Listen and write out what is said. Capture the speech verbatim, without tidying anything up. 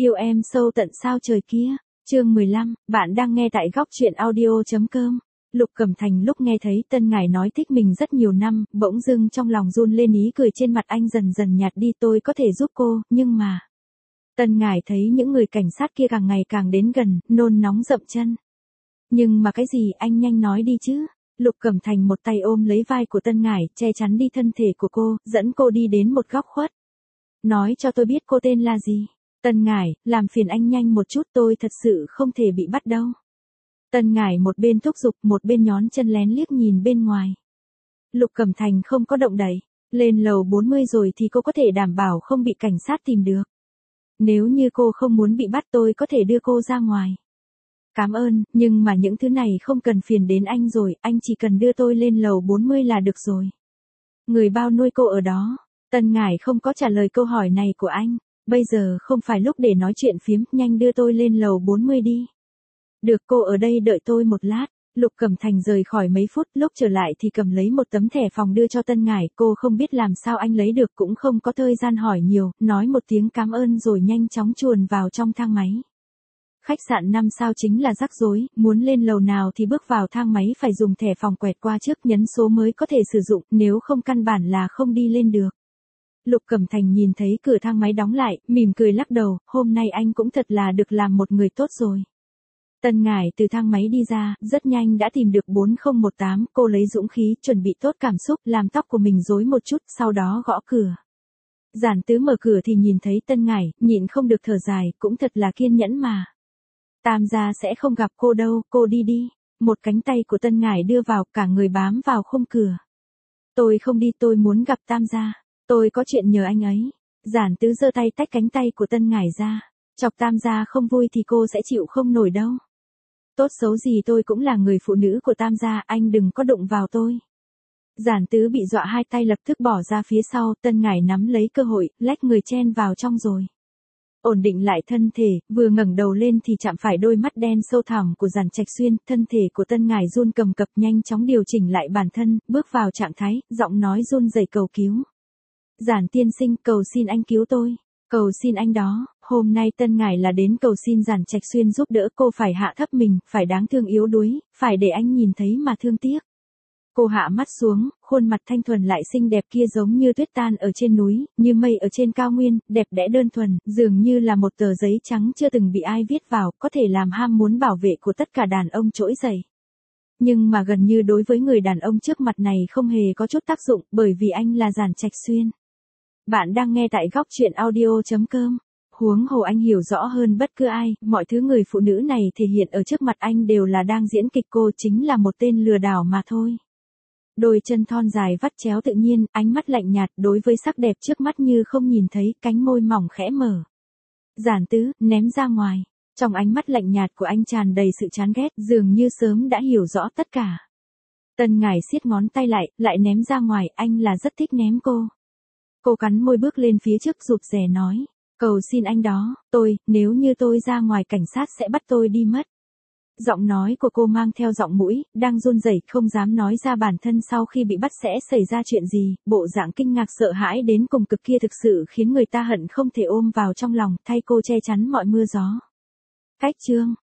Yêu em sâu tận sao trời kia. Chương mười lăm, bạn đang nghe tại góc truyện audio.com. Lục Cẩm Thành lúc nghe thấy Tân Ngải nói thích mình rất nhiều năm, bỗng dưng trong lòng run lên, ý cười trên mặt anh dần dần nhạt đi. Tôi có thể giúp cô, nhưng mà... Tân Ngải thấy những người cảnh sát kia càng ngày càng đến gần, nôn nóng dậm chân. Nhưng mà cái gì, anh nhanh nói đi chứ. Lục Cẩm Thành một tay ôm lấy vai của Tân Ngải, che chắn đi thân thể của cô, dẫn cô đi đến một góc khuất. Nói cho tôi biết cô tên là gì. Tân Ngải, làm phiền anh nhanh một chút, tôi thật sự không thể bị bắt đâu. Tân Ngải một bên thúc giục, một bên nhón chân lén liếc nhìn bên ngoài. Lục Cẩm Thành không có động đậy. Lên lầu bốn mươi rồi thì cô có thể đảm bảo không bị cảnh sát tìm được. Nếu như cô không muốn bị bắt tôi có thể đưa cô ra ngoài. Cảm ơn, nhưng mà những thứ này không cần phiền đến anh rồi, anh chỉ cần đưa tôi lên lầu bốn mươi là được rồi. Người bao nuôi cô ở đó. Tân Ngải không có trả lời câu hỏi này của anh. Bây giờ không phải lúc để nói chuyện phiếm, nhanh đưa tôi lên lầu bốn mươi đi. Được, cô ở đây đợi tôi một lát. Lục Cẩm Thành rời khỏi mấy phút, lúc trở lại thì cầm lấy một tấm thẻ phòng đưa cho Tân Ngải. Cô không biết làm sao anh lấy được, cũng không có thời gian hỏi nhiều, nói một tiếng cảm ơn rồi nhanh chóng chuồn vào trong thang máy. Khách sạn năm sao chính là rắc rối, muốn lên lầu nào thì bước vào thang máy phải dùng thẻ phòng quẹt qua trước, nhấn số mới có thể sử dụng, nếu không căn bản là không đi lên được. Lục Cẩm Thành nhìn thấy cửa thang máy đóng lại, mỉm cười lắc đầu, hôm nay anh cũng thật là được làm một người tốt rồi. Tân Ngải từ thang máy đi ra, rất nhanh đã tìm được bốn không một tám, cô lấy dũng khí, chuẩn bị tốt cảm xúc, làm tóc của mình rối một chút, sau đó gõ cửa. Giản Tứ mở cửa thì nhìn thấy Tân Ngải, nhịn không được thở dài, cũng thật là kiên nhẫn mà. Tam gia sẽ không gặp cô đâu, cô đi đi. Một cánh tay của Tân Ngải đưa vào, cả người bám vào khung cửa. Tôi không đi, tôi muốn gặp Tam gia. Tôi có chuyện nhờ anh ấy. Giản Tứ giơ tay tách cánh tay của Tân Ngải ra. Chọc Tam gia không vui thì cô sẽ chịu không nổi đâu. Tốt xấu gì tôi cũng là người phụ nữ của Tam gia, anh đừng có đụng vào tôi. Giản Tứ bị dọa, hai tay lập tức bỏ ra phía sau, Tân Ngải nắm lấy cơ hội, lách người chen vào trong rồi. Ổn định lại thân thể, vừa ngẩng đầu lên thì chạm phải đôi mắt đen sâu thẳm của Giản Trạch Xuyên, thân thể của Tân Ngải run cầm cập, nhanh chóng điều chỉnh lại bản thân, bước vào trạng thái, giọng nói run rẩy cầu cứu. Giản tiên sinh, cầu xin anh cứu tôi. Cầu xin anh đó, hôm nay Tân Ngải là đến cầu xin Giản Trạch Xuyên giúp đỡ, cô phải hạ thấp mình, phải đáng thương yếu đuối, phải để anh nhìn thấy mà thương tiếc. Cô hạ mắt xuống, khuôn mặt thanh thuần lại xinh đẹp kia giống như tuyết tan ở trên núi, như mây ở trên cao nguyên, đẹp đẽ đơn thuần, dường như là một tờ giấy trắng chưa từng bị ai viết vào, có thể làm ham muốn bảo vệ của tất cả đàn ông trỗi dậy. Nhưng mà gần như đối với người đàn ông trước mặt này không hề có chút tác dụng, bởi vì anh là Giản Trạch Xuyên. Bạn đang nghe tại góc truyện audio.com. Huống hồ anh hiểu rõ hơn bất cứ ai, mọi thứ người phụ nữ này thể hiện ở trước mặt anh đều là đang diễn kịch, cô chính là một tên lừa đảo mà thôi. Đôi chân thon dài vắt chéo tự nhiên, ánh mắt lạnh nhạt, đối với sắc đẹp trước mắt như không nhìn thấy, cánh môi mỏng khẽ mở. Giản Tứ, ném ra ngoài. Trong ánh mắt lạnh nhạt của anh tràn đầy sự chán ghét, dường như sớm đã hiểu rõ tất cả. Tân Ngải siết ngón tay lại, lại ném ra ngoài, anh là rất thích ném cô. Cô cắn môi bước lên phía trước rụt rè nói, cầu xin anh đó, tôi, nếu như tôi ra ngoài cảnh sát sẽ bắt tôi đi mất. Giọng nói của cô mang theo giọng mũi, đang run rẩy, không dám nói ra bản thân sau khi bị bắt sẽ xảy ra chuyện gì, bộ dạng kinh ngạc sợ hãi đến cùng cực kia thực sự khiến người ta hận không thể ôm vào trong lòng, thay cô che chắn mọi mưa gió. Cách chương